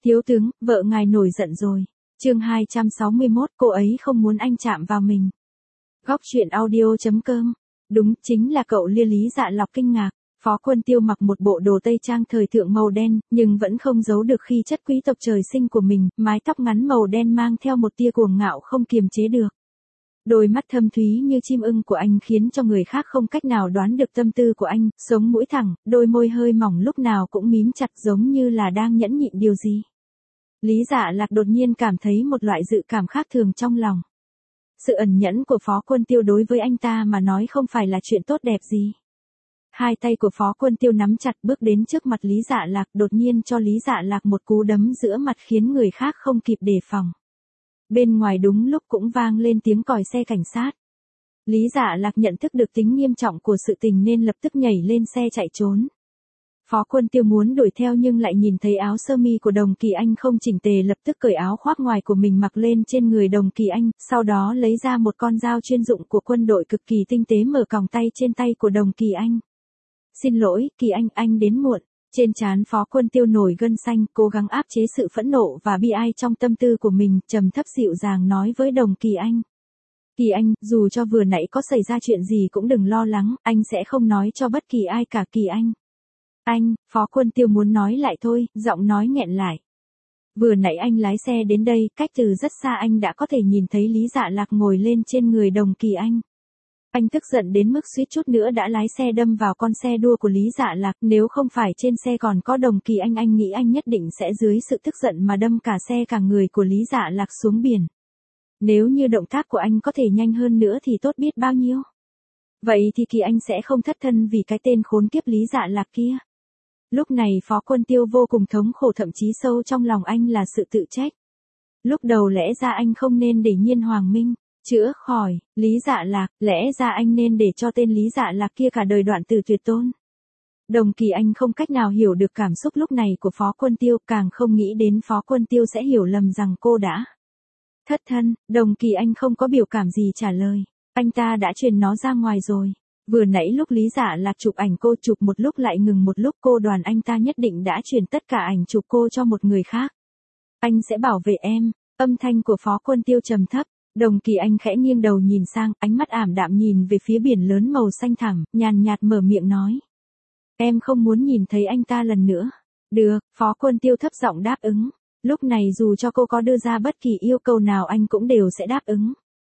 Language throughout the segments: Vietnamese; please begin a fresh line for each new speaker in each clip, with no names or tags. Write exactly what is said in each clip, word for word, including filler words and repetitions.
Thiếu tướng, vợ ngài nổi giận rồi. Chương hai trăm sáu mươi mốt, cô ấy không muốn anh chạm vào mình. Góc truyện audio chấm com. Đúng, chính là cậu Lia. Lý Dạ Lọc kinh ngạc. Phó Quân Tiêu mặc một bộ đồ tây trang thời thượng màu đen, nhưng vẫn không giấu được khí chất quý tộc trời sinh của mình, mái tóc ngắn màu đen mang theo một tia cuồng ngạo không kiềm chế được. Đôi mắt thâm thúy như chim ưng của anh khiến cho người khác không cách nào đoán được tâm tư của anh, sống mũi thẳng, đôi môi hơi mỏng lúc nào cũng mím chặt giống như là đang nhẫn nhịn điều gì. Lý Dạ Lạc đột nhiên cảm thấy một loại dự cảm khác thường trong lòng. Sự ẩn nhẫn của Phó Quân Tiêu đối với anh ta mà nói không phải là chuyện tốt đẹp gì. Hai tay của Phó Quân Tiêu nắm chặt bước đến trước mặt Lý Dạ Lạc, đột nhiên cho Lý Dạ Lạc một cú đấm giữa mặt khiến người khác không kịp đề phòng. Bên ngoài đúng lúc cũng vang lên tiếng còi xe cảnh sát. Lý Dạ Lạc nhận thức được tính nghiêm trọng của sự tình nên lập tức nhảy lên xe chạy trốn. Phó Quân Tiêu muốn đuổi theo nhưng lại nhìn thấy áo sơ mi của Đồng Kỳ Anh không chỉnh tề, lập tức cởi áo khoác ngoài của mình mặc lên trên người Đồng Kỳ Anh, sau đó lấy ra một con dao chuyên dụng của quân đội cực kỳ tinh tế mở còng tay trên tay của Đồng Kỳ Anh. Xin lỗi, Kỳ Anh, anh đến muộn. Trên trán Phó Quân Tiêu nổi gân xanh, cố gắng áp chế sự phẫn nộ và bi ai trong tâm tư của mình, trầm thấp dịu dàng nói với Đồng Kỳ Anh. Kỳ Anh, dù cho vừa nãy có xảy ra chuyện gì cũng đừng lo lắng, anh sẽ không nói cho bất kỳ ai cả. Kỳ Anh. Anh, Phó Quân Tiêu muốn nói lại thôi, giọng nói nghẹn lại. Vừa nãy anh lái xe đến đây, cách từ rất xa anh đã có thể nhìn thấy Lý Dạ Lạc ngồi lên trên người Đồng Kỳ Anh. Anh tức giận đến mức suýt chút nữa đã lái xe đâm vào con xe đua của Lý Dạ Lạc, nếu không phải trên xe còn có Đồng Kỳ Anh anh nghĩ anh nhất định sẽ dưới sự tức giận mà đâm cả xe cả người của Lý Dạ Lạc xuống biển. Nếu như động tác của anh có thể nhanh hơn nữa thì tốt biết bao nhiêu. Vậy thì Kỳ Anh sẽ không thất thân vì cái tên khốn kiếp Lý Dạ Lạc kia. Lúc này Phó Quân Tiêu vô cùng thống khổ, thậm chí sâu trong lòng anh là sự tự trách. Lúc đầu lẽ ra anh không nên để Nhiên Hoàng Minh chữa khỏi Lý Dạ Lạc, lẽ ra anh nên để cho tên Lý Dạ Lạc kia cả đời đoạn tử tuyệt tôn. Đồng Kỳ Anh không cách nào hiểu được cảm xúc lúc này của Phó Quân Tiêu, càng không nghĩ đến Phó Quân Tiêu sẽ hiểu lầm rằng cô đã thất thân. Đồng Kỳ Anh không có biểu cảm gì trả lời. Anh ta đã truyền nó ra ngoài rồi. Vừa nãy lúc Lý Dạ Lạc chụp ảnh cô, chụp một lúc lại ngừng một lúc, cô đoán anh ta nhất định đã truyền tất cả ảnh chụp cô cho một người khác. Anh sẽ bảo vệ em. Âm thanh của Phó Quân Tiêu trầm thấp. Đồng Kỳ Anh khẽ nghiêng đầu nhìn sang, ánh mắt ảm đạm nhìn về phía biển lớn màu xanh thẳm, nhàn nhạt mở miệng nói. Em không muốn nhìn thấy anh ta lần nữa. Được, Phó Quân Tiêu thấp giọng đáp ứng. Lúc này dù cho cô có đưa ra bất kỳ yêu cầu nào anh cũng đều sẽ đáp ứng.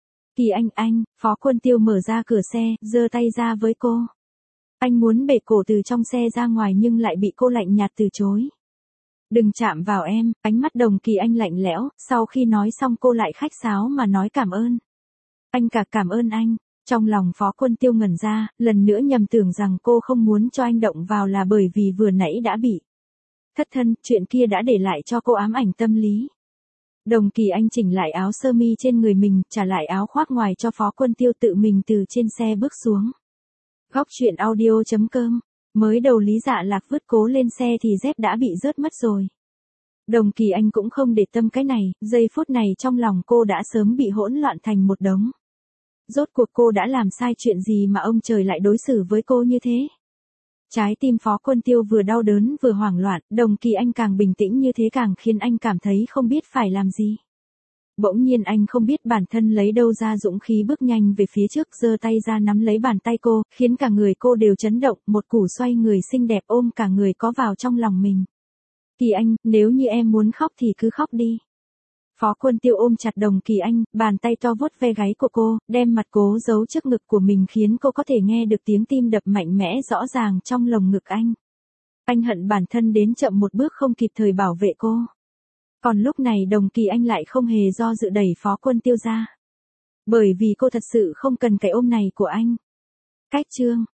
Kỳ Anh, anh, Phó Quân Tiêu mở ra cửa xe, giơ tay ra với cô. Anh muốn bể cổ từ trong xe ra ngoài nhưng lại bị cô lạnh nhạt từ chối. Đừng chạm vào em, ánh mắt Đồng Kỳ Anh lạnh lẽo, sau khi nói xong cô lại khách sáo mà nói cảm ơn. Anh cả cảm ơn anh. Trong lòng Phó Quân Tiêu ngẩn ra, lần nữa nhầm tưởng rằng cô không muốn cho anh động vào là bởi vì vừa nãy đã bị thất thân, chuyện kia đã để lại cho cô ám ảnh tâm lý. Đồng Kỳ Anh chỉnh lại áo sơ mi trên người mình, trả lại áo khoác ngoài cho Phó Quân Tiêu, tự mình từ trên xe bước xuống. Góc truyện audio chấm com. Mới đầu Lý Dạ Lạc vứt cố lên xe thì dép đã bị rớt mất rồi. Đồng Kỳ Anh cũng không để tâm cái này, giây phút này trong lòng cô đã sớm bị hỗn loạn thành một đống. Rốt cuộc cô đã làm sai chuyện gì mà ông trời lại đối xử với cô như thế? Trái tim Phó Quân Tiêu vừa đau đớn vừa hoảng loạn, Đồng Kỳ Anh càng bình tĩnh như thế càng khiến anh cảm thấy không biết phải làm gì. Bỗng nhiên anh không biết bản thân lấy đâu ra dũng khí bước nhanh về phía trước, giơ tay ra nắm lấy bàn tay cô, khiến cả người cô đều chấn động, một củ xoay người xinh đẹp ôm cả người có vào trong lòng mình. Kỳ Anh, nếu như em muốn khóc thì cứ khóc đi. Phó Quân Tiêu ôm chặt Đồng Kỳ Anh, bàn tay to vuốt ve gáy của cô, đem mặt cố giấu trước ngực của mình khiến cô có thể nghe được tiếng tim đập mạnh mẽ rõ ràng trong lồng ngực anh. Anh hận bản thân đến chậm một bước không kịp thời bảo vệ cô. Còn lúc này Đồng Kỳ Anh lại không hề do dự đẩy Phó Quân Tiêu ra. Bởi vì cô thật sự không cần cái ôm này của anh. Cách chương